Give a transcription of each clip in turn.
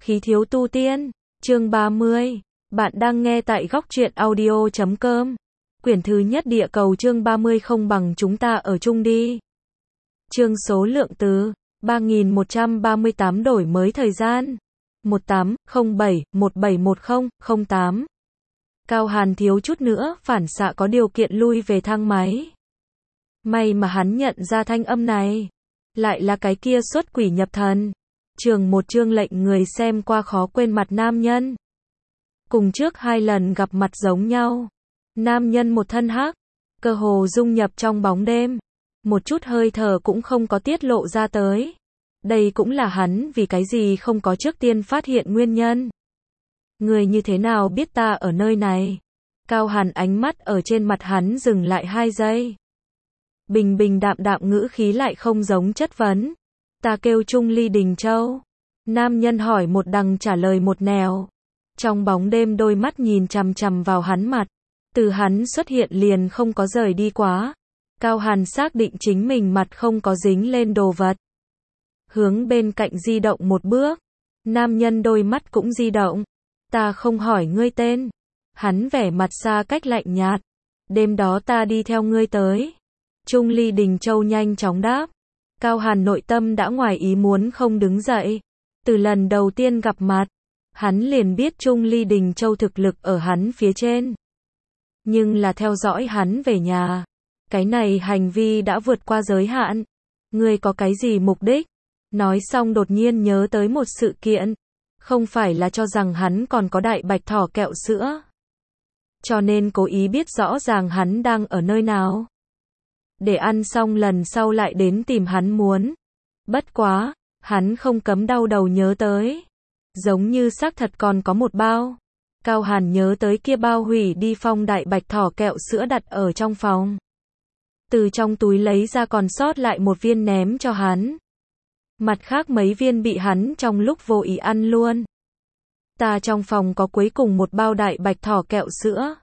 Khí thiếu tu tiên, chương 30. Bạn đang nghe tại góc truyện audio.com. Quyển thứ nhất địa cầu chương 30 không bằng chúng ta ở chung đi. Chương số lượng từ 3138 đổi mới thời gian 1807171008. Cao Hàn thiếu chút nữa phản xạ có điều kiện lui về thang máy. May mà hắn nhận ra thanh âm này. Lại là cái kia xuất quỷ nhập thần. Một chương lệnh người xem qua khó quên mặt nam nhân. Cùng trước 2 lần gặp mặt giống nhau. Nam nhân một thân hắc, cơ hồ dung nhập trong bóng đêm. Một chút hơi thở cũng không có tiết lộ ra tới. Đây cũng là hắn vì cái gì không có trước tiên phát hiện nguyên nhân. Người như thế nào biết ta ở nơi này? Cao Hàn ánh mắt ở trên mặt hắn dừng lại 2 giây. Bình bình đạm đạm ngữ khí lại không giống chất vấn. Ta kêu Trung Ly Đình Châu. Nam nhân hỏi một đằng trả lời một nẻo. Trong bóng đêm đôi mắt nhìn chằm chằm vào hắn mặt. Từ hắn xuất hiện liền không có rời đi quá. Cao Hàn xác định chính mình mặt không có dính lên đồ vật. Hướng bên cạnh di động một bước. Nam nhân đôi mắt cũng di động. Ta không hỏi ngươi tên. Hắn vẻ mặt xa cách lạnh nhạt. Đêm đó ta đi theo ngươi tới. Trung Ly Đình Châu nhanh chóng đáp. Cao Hàn nội tâm đã ngoài ý muốn không đứng dậy. Từ lần đầu tiên gặp mặt, hắn liền biết Trung Ly Đình Châu thực lực ở hắn phía trên. Nhưng là theo dõi hắn về nhà. Cái này hành vi đã vượt qua giới hạn. Ngươi có cái gì mục đích? Nói xong đột nhiên nhớ tới một sự kiện. Không phải là cho rằng hắn còn có đại bạch thỏ kẹo sữa. Cho nên cố ý biết rõ ràng hắn đang ở nơi nào. Để ăn xong lần sau lại đến tìm hắn muốn. Bất quá, hắn không cấm đau đầu nhớ tới. Giống như xác thật còn có một bao. Cao Hàn nhớ tới kia bao hủy đi phong đại bạch thỏ kẹo sữa đặt ở trong phòng. Từ trong túi lấy ra còn sót lại một viên ném cho hắn. Mặt khác mấy viên bị hắn trong lúc vô ý ăn luôn. Ta trong phòng có cuối cùng một bao đại bạch thỏ kẹo sữa.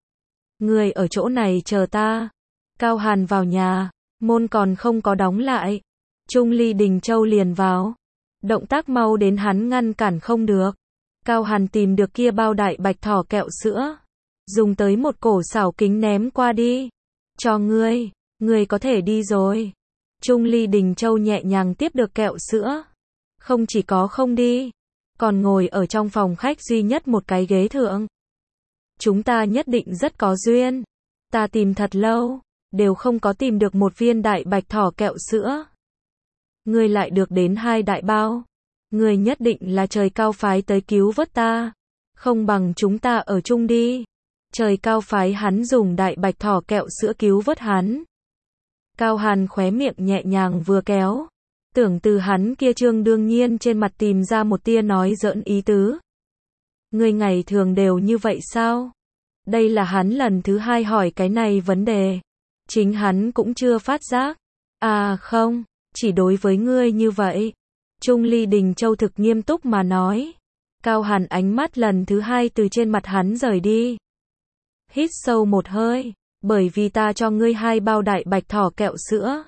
Người ở chỗ này chờ ta. Cao Hàn vào nhà, môn còn không có đóng lại. Trung Ly Đình Châu liền vào. Động tác mau đến hắn ngăn cản không được. Cao Hàn tìm được kia bao đại bạch thỏ kẹo sữa. Dùng tới một cổ xảo kính ném qua đi. Cho ngươi, ngươi có thể đi rồi. Trung Ly Đình Châu nhẹ nhàng tiếp được kẹo sữa. Không chỉ có không đi, còn ngồi ở trong phòng khách duy nhất một cái ghế thượng. Chúng ta nhất định rất có duyên. Ta tìm thật lâu, đều không có tìm được một viên đại bạch thỏ kẹo sữa. Ngươi lại được đến 2 đại bao. Ngươi nhất định là trời cao phái tới cứu vớt ta. Không bằng chúng ta ở chung đi. Trời cao phái hắn dùng đại bạch thỏ kẹo sữa cứu vớt hắn. Cao Hàn khóe miệng nhẹ nhàng vừa kéo. Tưởng từ hắn kia trương đương nhiên trên mặt tìm ra một tia nói giỡn ý tứ. Ngươi ngày thường đều như vậy sao? Đây là hắn lần thứ 2 hỏi cái này vấn đề. Chính hắn cũng chưa phát giác. À không, chỉ đối với ngươi như vậy. Trung Ly Đình Châu thực nghiêm túc mà nói. Cao Hàn ánh mắt lần thứ 2 từ trên mặt hắn rời đi. Hít sâu một hơi, bởi vì ta cho ngươi 2 bao đại bạch thỏ kẹo sữa.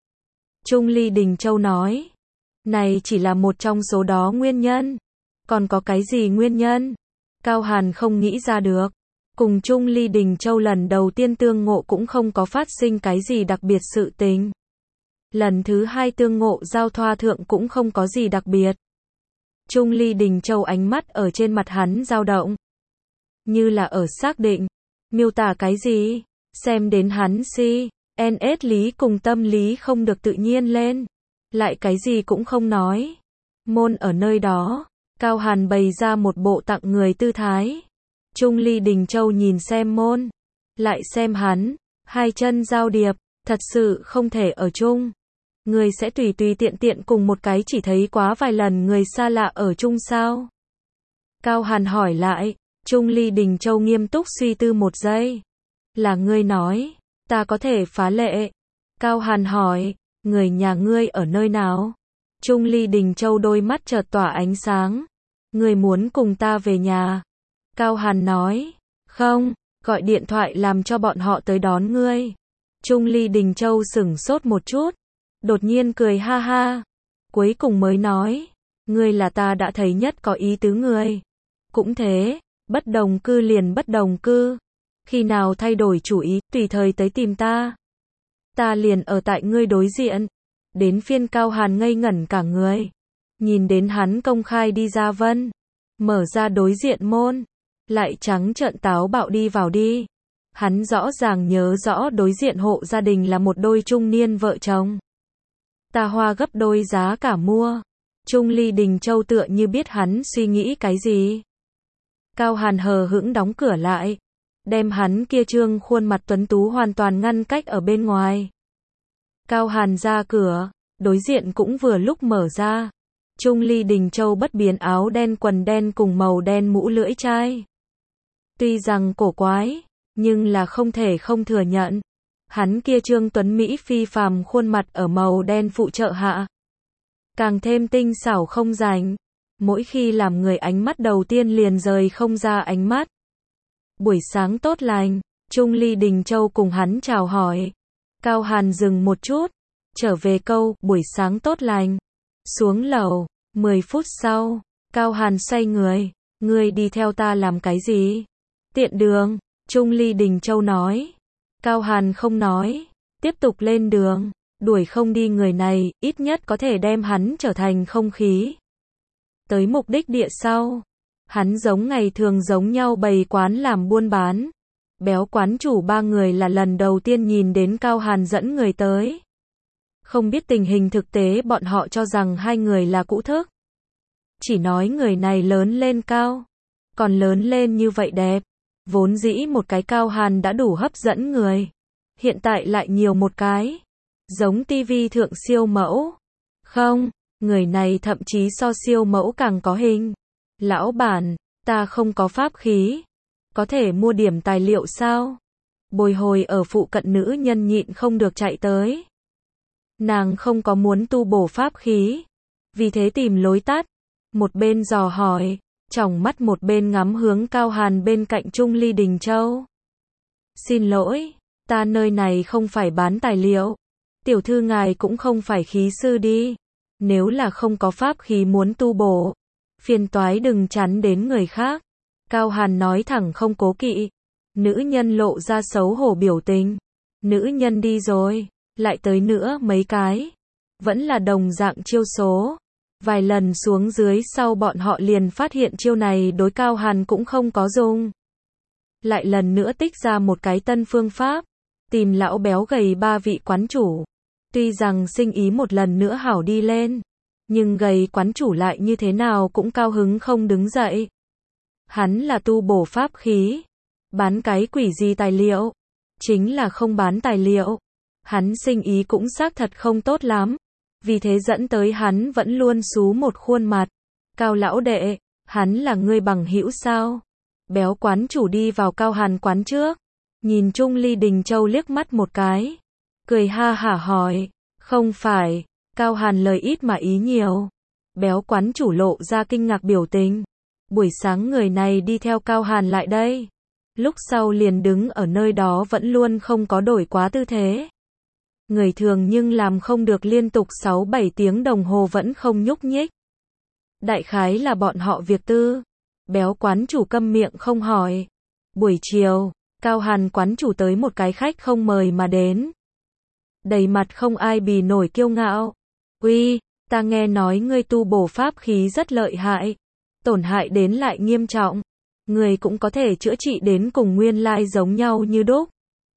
Trung Ly Đình Châu nói. Này chỉ là một trong số đó nguyên nhân. Còn có cái gì nguyên nhân? Cao Hàn không nghĩ ra được. Cùng Trung Ly Đình Châu lần đầu tiên tương ngộ cũng không có phát sinh cái gì đặc biệt sự tình. Lần thứ 2 tương ngộ giao thoa thượng cũng không có gì đặc biệt. Trung Ly Đình Châu ánh mắt ở trên mặt hắn dao động. Như là ở xác định. Miêu tả cái gì? Xem đến hắn NS lý cùng tâm lý không được tự nhiên lên. Lại cái gì cũng không nói. Môn ở nơi đó. Cao Hàn bày ra một bộ tặng người tư thái. Trung Ly Đình Châu nhìn xem môn. Lại xem hắn. 2 chân giao điệp. Thật sự không thể ở chung. Người sẽ tùy tùy tiện tiện cùng một cái chỉ thấy quá vài lần người xa lạ ở chung sao? Cao Hàn hỏi lại. Trung Ly Đình Châu nghiêm túc suy tư một giây. Là ngươi nói. Ta có thể phá lệ. Cao Hàn hỏi. Người nhà ngươi ở nơi nào? Trung Ly Đình Châu đôi mắt chợt tỏa ánh sáng. Ngươi muốn cùng ta về nhà? Cao Hàn nói. Không, gọi điện thoại làm cho bọn họ tới đón ngươi. Trung Ly Đình Châu sửng sốt một chút. Đột nhiên cười ha ha. Cuối cùng mới nói. Ngươi là ta đã thấy nhất có ý tứ người. Cũng thế, bất đồng cư liền bất đồng cư. Khi nào thay đổi chủ ý, tùy thời tới tìm ta. Ta liền ở tại ngươi đối diện. Đến phiên Cao Hàn ngây ngẩn cả người. Nhìn đến hắn công khai đi ra Vân. Mở ra đối diện môn. Lại trắng trợn táo bạo đi vào đi. Hắn rõ ràng nhớ rõ đối diện hộ gia đình là một đôi trung niên vợ chồng. Ta hoa gấp đôi giá cả mua. Trung Ly Đình Châu tựa như biết hắn suy nghĩ cái gì. Cao Hàn hờ hững đóng cửa lại. Đem hắn kia trương khuôn mặt tuấn tú hoàn toàn ngăn cách ở bên ngoài. Cao Hàn ra cửa, đối diện cũng vừa lúc mở ra. Trung Ly Đình Châu bất biến áo đen quần đen cùng màu đen mũ lưỡi chai. Tuy rằng cổ quái, nhưng là không thể không thừa nhận. Hắn kia trương tuấn Mỹ phi phàm khuôn mặt ở màu đen phụ trợ hạ. Càng thêm tinh xảo không rảnh. Mỗi khi làm người ánh mắt đầu tiên liền rời không ra ánh mắt. Buổi sáng tốt lành, Trung Ly Đình Châu cùng hắn chào hỏi. Cao Hàn dừng một chút, trở về câu, buổi sáng tốt lành. Xuống lầu, 10 phút sau, Cao Hàn xoay người, ngươi đi theo ta làm cái gì? Tiện đường, Trung Ly Đình Châu nói. Cao Hàn không nói, tiếp tục lên đường, đuổi không đi người này, ít nhất có thể đem hắn trở thành không khí. Tới mục đích địa sau, hắn giống ngày thường giống nhau bày quán làm buôn bán. Béo quán chủ ba người là lần đầu tiên nhìn đến Cao Hàn dẫn người tới. Không biết tình hình thực tế bọn họ cho rằng hai người là cũ thức. Chỉ nói người này lớn lên cao, còn lớn lên như vậy đẹp. Vốn dĩ một cái Cao Hàn đã đủ hấp dẫn người. Hiện tại lại nhiều một cái. Giống tivi thượng siêu mẫu. Không, người này thậm chí so siêu mẫu càng có hình. Lão bản, ta không có pháp khí. Có thể mua điểm tài liệu sao? Bồi hồi ở phụ cận nữ nhân nhịn không được chạy tới. Nàng không có muốn tu bổ pháp khí. Vì thế tìm lối tắt. Một bên dò hỏi, tròng mắt một bên ngắm hướng Cao Hàn bên cạnh Trung Ly Đình Châu. Xin lỗi, ta nơi này không phải bán tài liệu. Tiểu thư ngài cũng không phải khí sư đi. Nếu là không có pháp khí muốn tu bổ, phiền toái đừng chắn đến người khác. Cao Hàn nói thẳng không cố kỵ. Nữ nhân lộ ra xấu hổ biểu tình. Nữ nhân đi rồi, lại tới nữa mấy cái. Vẫn là đồng dạng chiêu số. Vài lần xuống dưới sau bọn họ liền phát hiện chiêu này đối Cao Hàn cũng không có dùng. Lại lần nữa tích ra một cái tân phương pháp. Tìm lão béo gầy ba vị quán chủ. Tuy rằng sinh ý một lần nữa hảo đi lên. Nhưng gầy quán chủ lại như thế nào cũng cao hứng không đứng dậy. Hắn là tu bổ pháp khí. Bán cái quỷ gì tài liệu. Chính là không bán tài liệu. Hắn sinh ý cũng xác thật không tốt lắm. Vì thế dẫn tới hắn vẫn luôn xú một khuôn mặt. Cao lão đệ, hắn là ngươi bằng hữu sao? Béo quán chủ đi vào Cao Hàn quán trước. Nhìn Trung Ly Đình Châu liếc mắt một cái. Cười ha hả hỏi. Không phải. Cao Hàn lời ít mà ý nhiều. Béo quán chủ lộ ra kinh ngạc biểu tình. Buổi sáng người này đi theo Cao Hàn lại đây. Lúc sau liền đứng ở nơi đó vẫn luôn không có đổi quá tư thế. Người thường nhưng làm không được liên tục 6-7 tiếng đồng hồ vẫn không nhúc nhích. Đại khái là bọn họ việc tư. Béo quán chủ câm miệng không hỏi. Buổi chiều, Cao Hàn quán chủ tới một cái khách không mời mà đến. Đầy mặt không ai bì nổi kiêu ngạo. Uy, ta nghe nói ngươi tu bổ pháp khí rất lợi hại. Tổn hại đến lại nghiêm trọng. Ngươi cũng có thể chữa trị đến cùng nguyên lai giống nhau như đúc.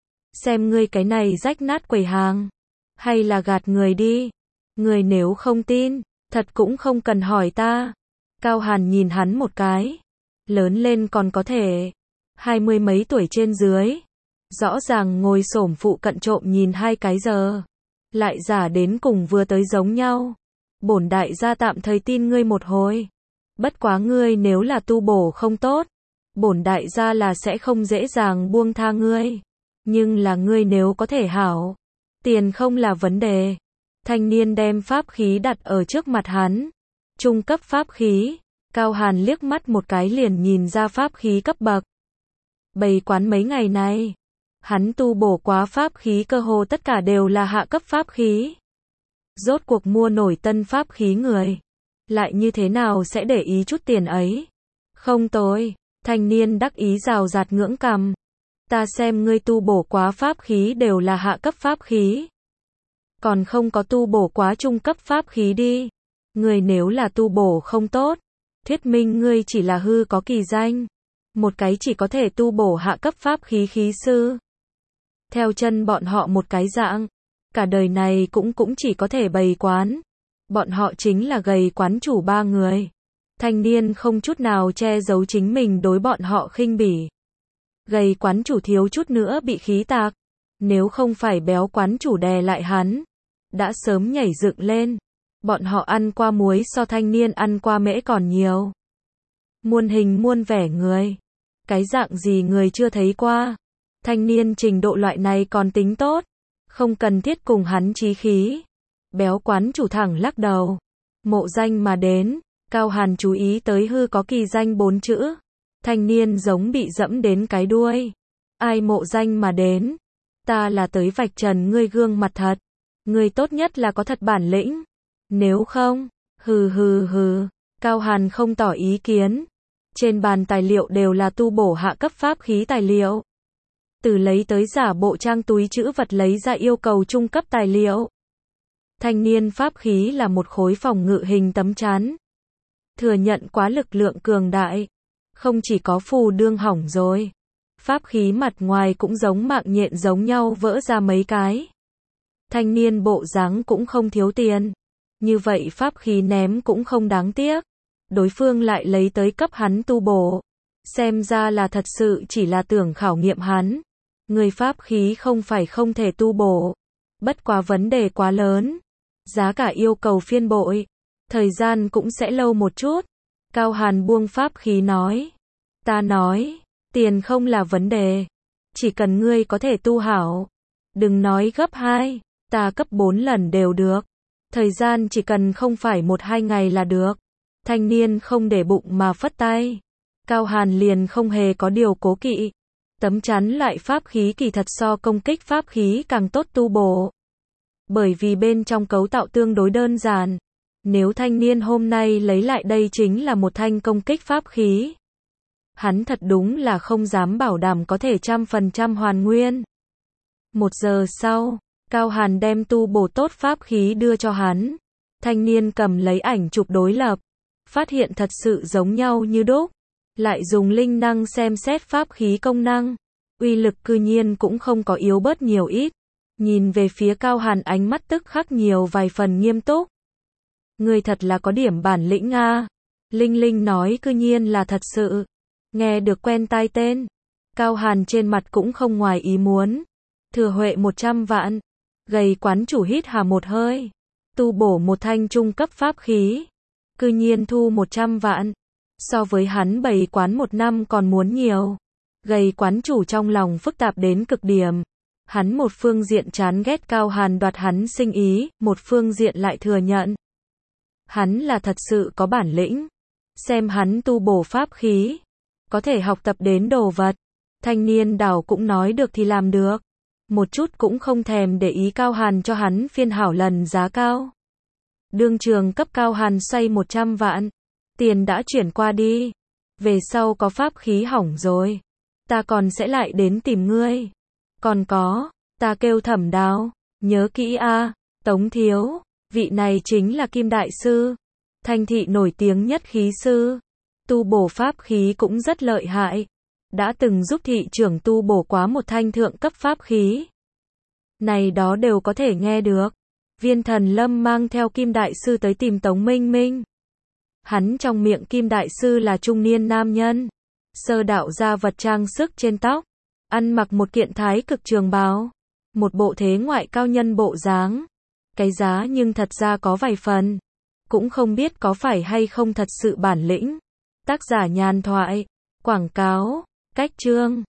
Xem ngươi cái này rách nát quầy hàng. Hay là gạt người đi. Ngươi nếu không tin, thật cũng không cần hỏi ta. Cao Hàn nhìn hắn một cái. Lớn lên còn có thể. 20 mấy tuổi trên dưới. Rõ ràng ngồi xổm phụ cận trộm nhìn 2 cái giờ. Lại giả đến cùng vừa tới giống nhau. Bổn đại gia tạm thời tin ngươi một hồi. Bất quá ngươi nếu là tu bổ không tốt. Bổn đại gia là sẽ không dễ dàng buông tha ngươi. Nhưng là ngươi nếu có thể hảo. Tiền không là vấn đề. Thanh niên đem pháp khí đặt ở trước mặt hắn. Trung cấp pháp khí. Cao Hàn liếc mắt một cái liền nhìn ra pháp khí cấp bậc. Bày quán mấy ngày này. Hắn tu bổ quá pháp khí cơ hồ tất cả đều là hạ cấp pháp khí. Rốt cuộc mua nổi tân pháp khí người. lại như thế nào sẽ để ý chút tiền ấy. Không tồi, thanh niên đắc ý rào rạt ngưỡng cằm. Ta xem ngươi tu bổ quá pháp khí đều là hạ cấp pháp khí. Còn không có tu bổ quá trung cấp pháp khí đi. Ngươi nếu là tu bổ không tốt, thuyết minh ngươi chỉ là hư có kỳ danh. Một cái chỉ có thể tu bổ hạ cấp pháp khí khí sư. Theo chân bọn họ một cái dạng, cả đời này cũng chỉ có thể bày quán. Bọn họ chính là gầy quán chủ 3 người. Thanh niên không chút nào che giấu chính mình đối bọn họ khinh bỉ. Gầy quán chủ thiếu chút nữa bị khí tạc. Nếu không phải béo quán chủ đè lại hắn, đã sớm nhảy dựng lên. Bọn họ ăn qua muối so thanh niên ăn qua mễ còn nhiều. Muôn hình muôn vẻ người. Cái dạng gì người chưa thấy qua. Thanh niên trình độ loại này còn tính tốt. Không cần thiết cùng hắn chí khí. Béo quán chủ thẳng lắc đầu. Mộ danh mà đến. Cao Hàn chú ý tới hư có kỳ danh 4 chữ. Thanh niên giống bị dẫm đến cái đuôi. Ai mộ danh mà đến? Ta là tới vạch trần ngươi gương mặt thật. Ngươi tốt nhất là có thật bản lĩnh. Nếu không, hừ. Cao Hàn không tỏ ý kiến. Trên bàn tài liệu đều là tu bổ hạ cấp pháp khí tài liệu. Từ lấy tới giả bộ trang túi trữ vật lấy ra yêu cầu trung cấp tài liệu. Thanh niên pháp khí là một khối phòng ngự hình tấm chắn. Thừa nhận quá lực lượng cường đại. Không chỉ có phù đương hỏng rồi. Pháp khí mặt ngoài cũng giống mạng nhện giống nhau vỡ ra mấy cái. Thanh niên bộ dáng cũng không thiếu tiền. Như vậy pháp khí ném cũng không đáng tiếc. Đối phương lại lấy tới cấp hắn tu bổ. Xem ra là thật sự chỉ là tưởng khảo nghiệm hắn. Người pháp khí không phải không thể tu bổ. Bất quá vấn đề quá lớn. Giá cả yêu cầu phiên bội. Thời gian cũng sẽ lâu một chút. Cao Hàn buông pháp khí nói. Ta nói, tiền không là vấn đề. Chỉ cần ngươi có thể tu hảo. Đừng nói gấp 2, ta cấp 4 lần đều được. Thời gian chỉ cần không phải 1-2 ngày là được. Thanh niên không để bụng mà phất tay. Cao Hàn liền không hề có điều cố kỵ. Tấm chắn lại pháp khí kỳ thật so công kích pháp khí càng tốt tu bổ. Bởi vì bên trong cấu tạo tương đối đơn giản. Nếu thanh niên hôm nay lấy lại đây chính là một thanh công kích pháp khí. Hắn thật đúng là không dám bảo đảm có thể 100% hoàn nguyên. 1 giờ sau, Cao Hàn đem tu bổ tốt pháp khí đưa cho hắn. Thanh niên cầm lấy ảnh chụp đối lập. Phát hiện thật sự giống nhau như đúc. Lại dùng linh năng xem xét pháp khí công năng. Uy lực cư nhiên cũng không có yếu bớt nhiều ít. Nhìn về phía Cao Hàn ánh mắt tức khắc nhiều vài phần nghiêm túc. Ngươi thật là có điểm bản lĩnh a. Linh Linh nói cư nhiên là thật sự. Nghe được quen tai tên. Cao Hàn trên mặt cũng không ngoài ý muốn. Thừa Huệ 100 vạn. Gầy quán chủ hít hà một hơi. Tu bổ một thanh trung cấp pháp khí. Cư nhiên thu 100 vạn. So với hắn bày quán 1 năm còn muốn nhiều. Gầy quán chủ trong lòng phức tạp đến cực điểm. Hắn một phương diện chán ghét Cao Hàn đoạt hắn sinh ý, một phương diện lại thừa nhận. Hắn là thật sự có bản lĩnh. Xem hắn tu bổ pháp khí. Có thể học tập đến đồ vật. Thanh niên đảo cũng nói được thì làm được. Một chút cũng không thèm để ý Cao Hàn cho hắn phiên hảo lần giá cao. Đương trường cấp Cao Hàn xoay 100 vạn. Tiền đã chuyển qua đi. Về sau có pháp khí hỏng rồi. Ta còn sẽ lại đến tìm ngươi. Còn có, ta kêu Thẩm Đào. Nhớ kỹ a, Tống thiếu. Vị này chính là Kim Đại Sư. Thanh thị nổi tiếng nhất khí sư. Tu bổ pháp khí cũng rất lợi hại. Đã từng giúp thị trưởng tu bổ quá một thanh thượng cấp pháp khí. Này đó đều có thể nghe được. Viên Thần Lâm mang theo Kim Đại Sư tới tìm Tống Minh Minh. Hắn trong miệng Kim Đại Sư là trung niên nam nhân. Sơ đạo ra vật trang sức trên tóc. Ăn mặc một kiện thái cực trường bào. Một bộ thế ngoại cao nhân bộ dáng. Cái giá nhưng thật ra có vài phần. Cũng không biết có phải hay không thật sự bản lĩnh. Tác giả nhàn thoại. Quảng cáo. Cách chương.